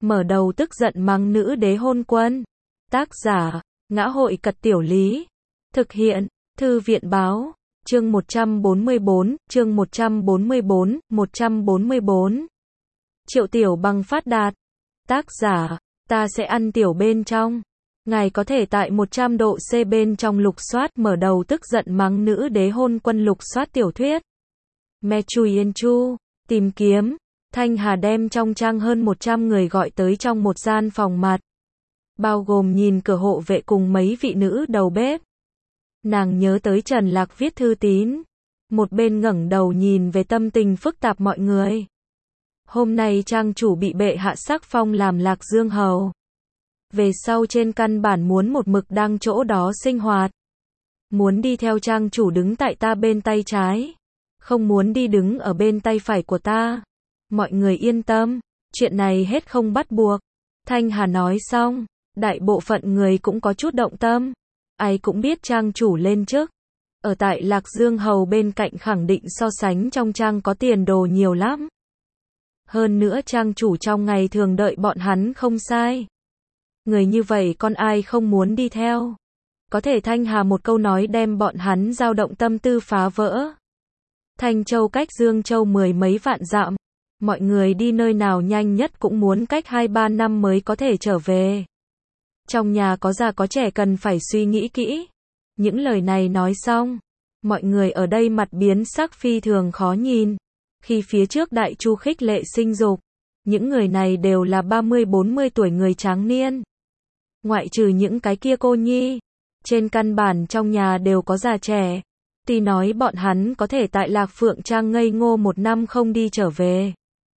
mở đầu tức giận mắng nữ đế hôn quân. Tác giả, Ngã hội Cật Tiểu Lý. Thực hiện, Thư viện Báo. Chương 144, chương 144. Triệu Tiểu Bằng phát đạt. Tác giả, ta sẽ ăn tiểu bên trong. Ngài có thể tại 100 độ C bên trong lục soát mở đầu tức giận mắng nữ đế hôn quân lục soát tiểu thuyết. Me Chui Yên Chu, tìm kiếm. Thanh Hà đem trong trang hơn 100 người gọi tới trong một gian phòng mặt. Bao gồm nhìn cửa hộ vệ cùng mấy vị nữ đầu bếp. Nàng nhớ tới Trần Lạc viết thư tín. Một bên ngẩng đầu nhìn về tâm tình phức tạp mọi người. Hôm nay trang chủ bị bệ hạ sắc phong làm Lạc Dương hầu. Về sau trên căn bản muốn một mực đang chỗ đó sinh hoạt. Muốn đi theo trang chủ đứng tại ta bên tay trái. Không muốn đi đứng ở bên tay phải của ta. Mọi người yên tâm, chuyện này hết không bắt buộc. Thanh Hà nói xong, đại bộ phận người cũng có chút động tâm. Ai cũng biết trang chủ lên chức. Ở tại Lạc Dương hầu bên cạnh khẳng định so sánh trong trang có tiền đồ nhiều lắm. Hơn nữa trang chủ trong ngày thường đợi bọn hắn không sai. Người như vậy con ai không muốn đi theo. Có thể Thanh Hà một câu nói đem bọn hắn dao động tâm tư phá vỡ. Thanh Châu cách Dương Châu 10 mấy vạn dặm. Mọi người đi nơi nào nhanh nhất cũng muốn cách 2-3 năm mới có thể trở về. Trong nhà có già có trẻ cần phải suy nghĩ kỹ. Những lời này nói xong, mọi người ở đây mặt biến sắc phi thường khó nhìn. Khi phía trước Đại Chu khích lệ sinh dục, những người này đều là 30-40 tuổi người tráng niên. Ngoại trừ những cái kia cô nhi, trên căn bản trong nhà đều có già trẻ. Tuy nói bọn hắn có thể tại Lạc Phượng Trang ngây ngô 1 năm không đi trở về.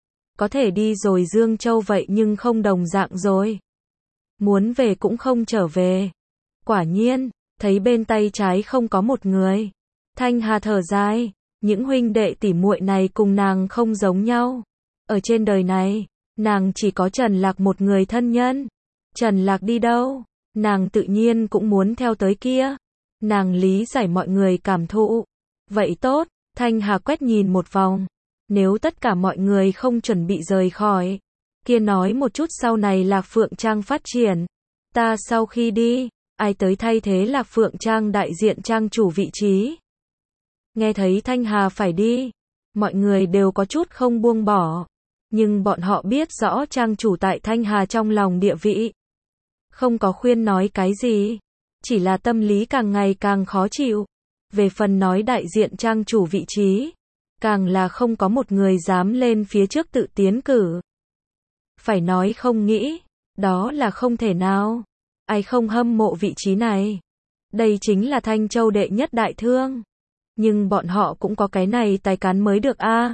Có thể đi rồi Dương Châu vậy nhưng không đồng dạng rồi. Muốn về cũng không trở về. Quả nhiên, thấy bên tay trái không có một người. Thanh Hà thở dài, những huynh đệ tỉ muội này cùng nàng không giống nhau. Ở trên đời này, nàng chỉ có Trần Lạc một người thân nhân. Trần Lạc đi đâu, nàng tự nhiên cũng muốn theo tới kia. Nàng lý giải mọi người cảm thụ. Vậy tốt, Thanh Hà quét nhìn một vòng. Nếu tất cả mọi người không chuẩn bị rời khỏi, kia nói một chút sau này Lạc Phượng Trang phát triển. Ta sau khi đi, ai tới thay thế Lạc Phượng Trang đại diện trang chủ vị trí. Nghe thấy Thanh Hà phải đi, mọi người đều có chút không buông bỏ. Nhưng bọn họ biết rõ trang chủ tại Thanh Hà trong lòng địa vị. Không có khuyên nói cái gì. Chỉ là tâm lý càng ngày càng khó chịu. Về phần nói đại diện trang chủ vị trí, càng là không có một người dám lên phía trước tự tiến cử. Phải nói không nghĩ, đó là không thể nào. Ai không hâm mộ vị trí này. Đây chính là Thanh Châu đệ nhất đại thương. Nhưng bọn họ cũng có cái này tài cán mới được a.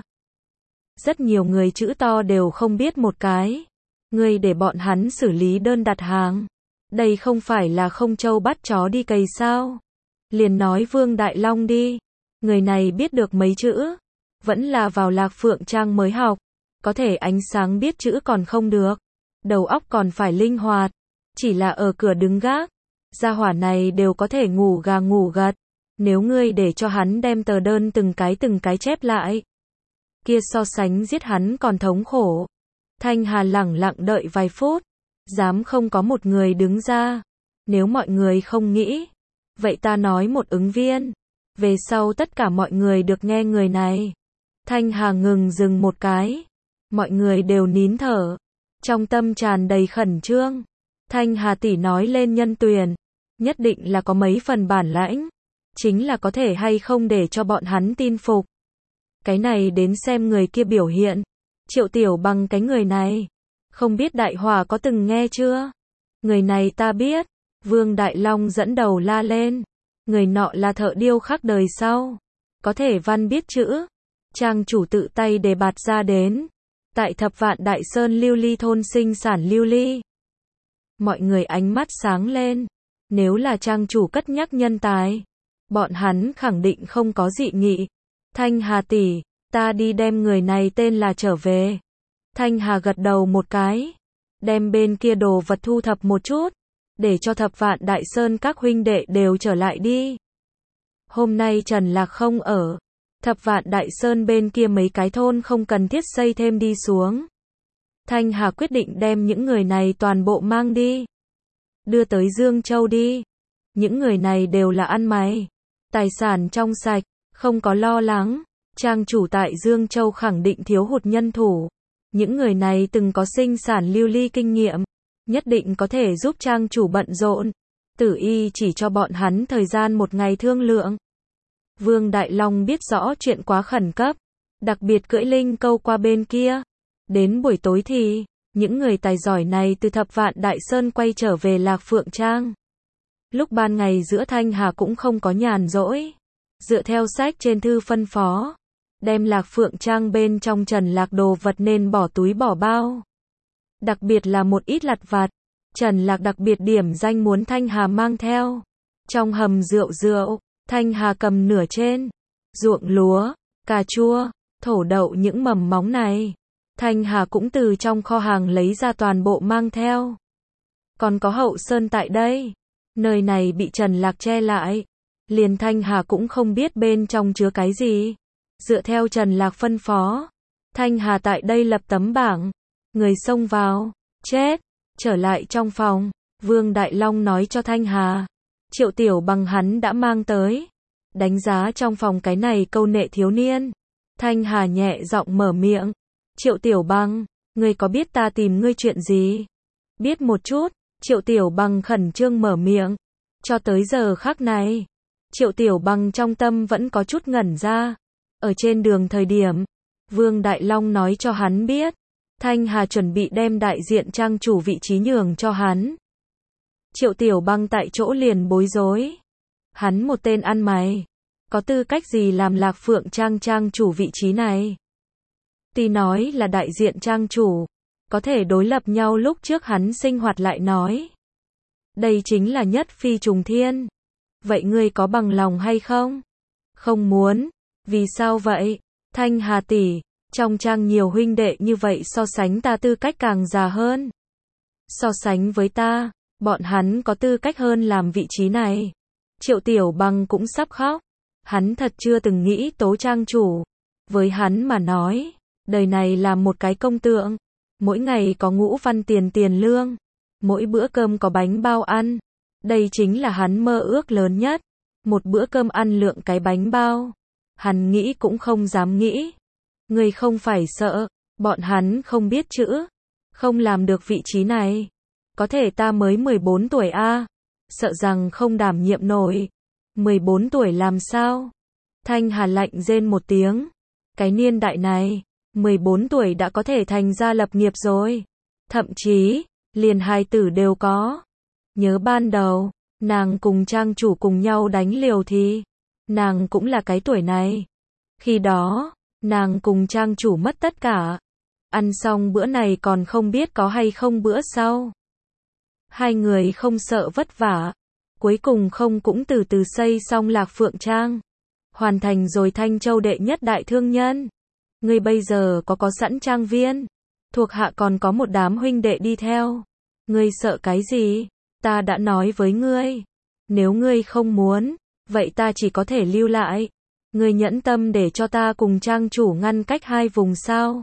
Rất nhiều người chữ to đều không biết một cái. Ngươi để bọn hắn xử lý đơn đặt hàng. Đây không phải là không trâu bắt chó đi cày sao? Liền nói Vương Đại Long đi. Người này biết được mấy chữ. Vẫn là vào Lạc Phượng Trang mới học. Có thể ánh sáng biết chữ còn không được. Đầu óc còn phải linh hoạt. Chỉ là ở cửa đứng gác. Gia hỏa này đều có thể ngủ gà ngủ gật. Nếu ngươi để cho hắn đem tờ đơn từng cái chép lại. Kia so sánh giết hắn còn thống khổ. Thanh Hà lẳng lặng đợi vài phút. Dám không có một người đứng ra. Nếu mọi người không nghĩ. Vậy ta nói một ứng viên. Về sau tất cả mọi người được nghe người này. Thanh Hà ngừng dừng một cái. Mọi người đều nín thở. Trong tâm tràn đầy khẩn trương. Thanh Hà tỷ nói lên nhân tuyển. Nhất định là có mấy phần bản lãnh. Chính là có thể hay không để cho bọn hắn tin phục. Cái này đến xem người kia biểu hiện. Triệu Tiểu Bằng cái người này. Không biết Đại Hòa có từng nghe chưa? Người này ta biết. Vương Đại Long dẫn đầu la lên. Người nọ là thợ điêu khắc đời sau. Có thể văn biết chữ. Trang chủ tự tay đề bạt ra đến. Tại Thập Vạn Đại Sơn lưu ly thôn sinh sản lưu ly. Mọi người ánh mắt sáng lên. Nếu là trang chủ cất nhắc nhân tài. Bọn hắn khẳng định không có dị nghị. Thanh Hà tỷ, ta đi đem người này tên là trở về. Thanh Hà gật đầu một cái. Đem bên kia đồ vật thu thập một chút. Để cho Thập Vạn Đại Sơn các huynh đệ đều trở lại đi. Hôm nay Trần Lạc không ở. Thập Vạn Đại Sơn bên kia mấy cái thôn không cần thiết xây thêm đi xuống. Thanh Hà quyết định đem những người này toàn bộ mang đi. Đưa tới Dương Châu đi. Những người này đều là ăn mày. Tài sản trong sạch, không có lo lắng. Trang chủ tại Dương Châu khẳng định thiếu hụt nhân thủ. Những người này từng có sinh sản lưu ly kinh nghiệm. Nhất định có thể giúp trang chủ bận rộn. Tử Y chỉ cho bọn hắn thời gian một ngày thương lượng. Vương Đại Long biết rõ chuyện quá khẩn cấp. Đặc biệt cưỡi linh câu qua bên kia. Đến buổi tối thì, những người tài giỏi này từ Thập Vạn Đại Sơn quay trở về Lạc Phượng Trang. Lúc ban ngày giữa Thanh Hà cũng không có nhàn rỗi. Dựa theo sách trên thư phân phó. Đem Lạc Phượng Trang bên trong Trần Lạc đồ vật nên bỏ túi bỏ bao. Đặc biệt là một ít lặt vặt. Trần Lạc đặc biệt điểm danh muốn Thanh Hà mang theo. Trong hầm rượu, Thanh Hà cầm nửa trên. Ruộng lúa, cà chua, thổ đậu những mầm móng này. Thanh Hà cũng từ trong kho hàng lấy ra toàn bộ mang theo. Còn có Hậu Sơn tại đây. Nơi này bị Trần Lạc che lại. Liền Thanh Hà cũng không biết bên trong chứa cái gì. Dựa theo Trần Lạc phân phó. Thanh Hà tại đây lập tấm bảng. Người xông vào, chết. Trở lại trong phòng. Vương Đại Long nói cho Thanh Hà. Triệu Tiểu Bằng hắn đã mang tới. Đánh giá trong phòng cái này câu nệ thiếu niên. Thanh Hà nhẹ giọng mở miệng. Triệu Tiểu Bằng, ngươi có biết ta tìm ngươi chuyện gì? Biết một chút. Triệu Tiểu Bằng khẩn trương mở miệng. Cho tới giờ khắc này, Triệu Tiểu Bằng trong tâm vẫn có chút ngẩn ra. Ở trên đường thời điểm, Vương Đại Long nói cho hắn biết, Thanh Hà chuẩn bị đem đại diện trang chủ vị trí nhường cho hắn. Triệu Tiểu Bằng tại chỗ liền bối rối. Hắn một tên ăn mày, có tư cách gì làm Lạc Phượng Trang trang chủ vị trí này? Tuy nói là đại diện trang chủ, có thể đối lập nhau lúc trước hắn sinh hoạt lại nói. Đây chính là nhất phi trùng thiên. Vậy ngươi có bằng lòng hay không? Không muốn. Vì sao vậy? Thanh Hà tỷ, trong trang nhiều huynh đệ như vậy so sánh ta tư cách càng già hơn. So sánh với ta, bọn hắn có tư cách hơn làm vị trí này. Triệu Tiểu Bằng cũng sắp khóc. Hắn thật chưa từng nghĩ tố trang chủ. Với hắn mà nói, đời này là một cái công tượng. Mỗi ngày có ngũ văn tiền lương. Mỗi bữa cơm có bánh bao ăn. Đây chính là hắn mơ ước lớn nhất. Một bữa cơm ăn lượng cái bánh bao. Hắn nghĩ cũng không dám nghĩ. Người không phải sợ, bọn hắn không biết chữ. Không làm được vị trí này. Có thể ta mới 14 tuổi a, sợ rằng không đảm nhiệm nổi. 14 tuổi làm sao? Thanh Hà lạnh rên một tiếng. Cái niên đại này, 14 tuổi đã có thể thành gia lập nghiệp rồi. Thậm chí, liền hài tử đều có. Nhớ ban đầu, nàng cùng trang chủ cùng nhau đánh liều thì, nàng cũng là cái tuổi này. Khi đó, nàng cùng trang chủ mất tất cả. Ăn xong bữa này còn không biết có hay không bữa sau. Hai người không sợ vất vả. Cuối cùng không cũng từ từ xây xong Lạc Phượng Trang. Hoàn thành rồi Thanh Châu đệ nhất đại thương nhân. Ngươi bây giờ có sẵn trang viên. Thuộc hạ còn có một đám huynh đệ đi theo. Ngươi sợ cái gì? Ta đã nói với ngươi. Nếu ngươi không muốn, vậy ta chỉ có thể lưu lại. Ngươi nhẫn tâm để cho ta cùng trang chủ ngăn cách hai vùng sao?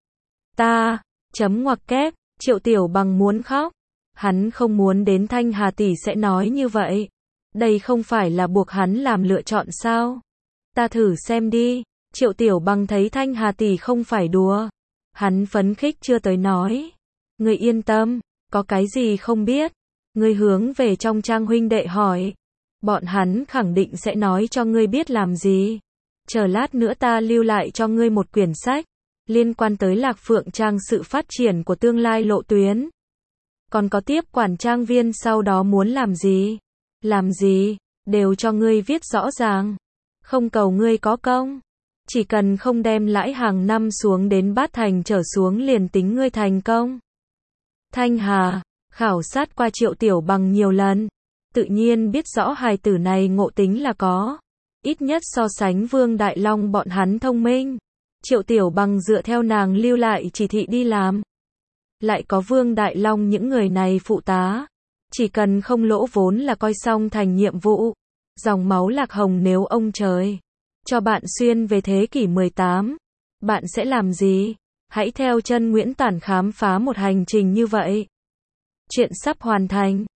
Ta, chấm ngoặc kép, Triệu Tiểu Bằng muốn khóc. Hắn không muốn đến Thanh Hà tỷ sẽ nói như vậy. Đây không phải là buộc hắn làm lựa chọn sao? Ta thử xem đi. Triệu Tiểu Bằng thấy Thanh Hà tỷ không phải đùa. Hắn phấn khích chưa tới nói. Ngươi yên tâm, có cái gì không biết. Ngươi hướng về trong trang huynh đệ hỏi. Bọn hắn khẳng định sẽ nói cho ngươi biết làm gì. Chờ lát nữa ta lưu lại cho ngươi một quyển sách. Liên quan tới Lạc Phượng Trang sự phát triển của tương lai lộ tuyến. Còn có tiếp quản trang viên sau đó muốn làm gì, đều cho ngươi viết rõ ràng. Không cầu ngươi có công. Chỉ cần không đem lãi hàng năm xuống đến bát thành trở xuống liền tính ngươi thành công. Thanh Hà, khảo sát qua Triệu Tiểu Bằng nhiều lần. Tự nhiên biết rõ hài tử này ngộ tính là có. Ít nhất so sánh Vương Đại Long bọn hắn thông minh. Triệu Tiểu Bằng dựa theo nàng lưu lại chỉ thị đi làm. Lại có Vương Đại Long những người này phụ tá. Chỉ cần không lỗ vốn là coi xong thành nhiệm vụ. Dòng máu Lạc Hồng nếu ông trời cho bạn xuyên về thế kỷ 18, bạn sẽ làm gì? Hãy theo chân Nguyễn Tản khám phá một hành trình như vậy. Chuyện sắp hoàn thành.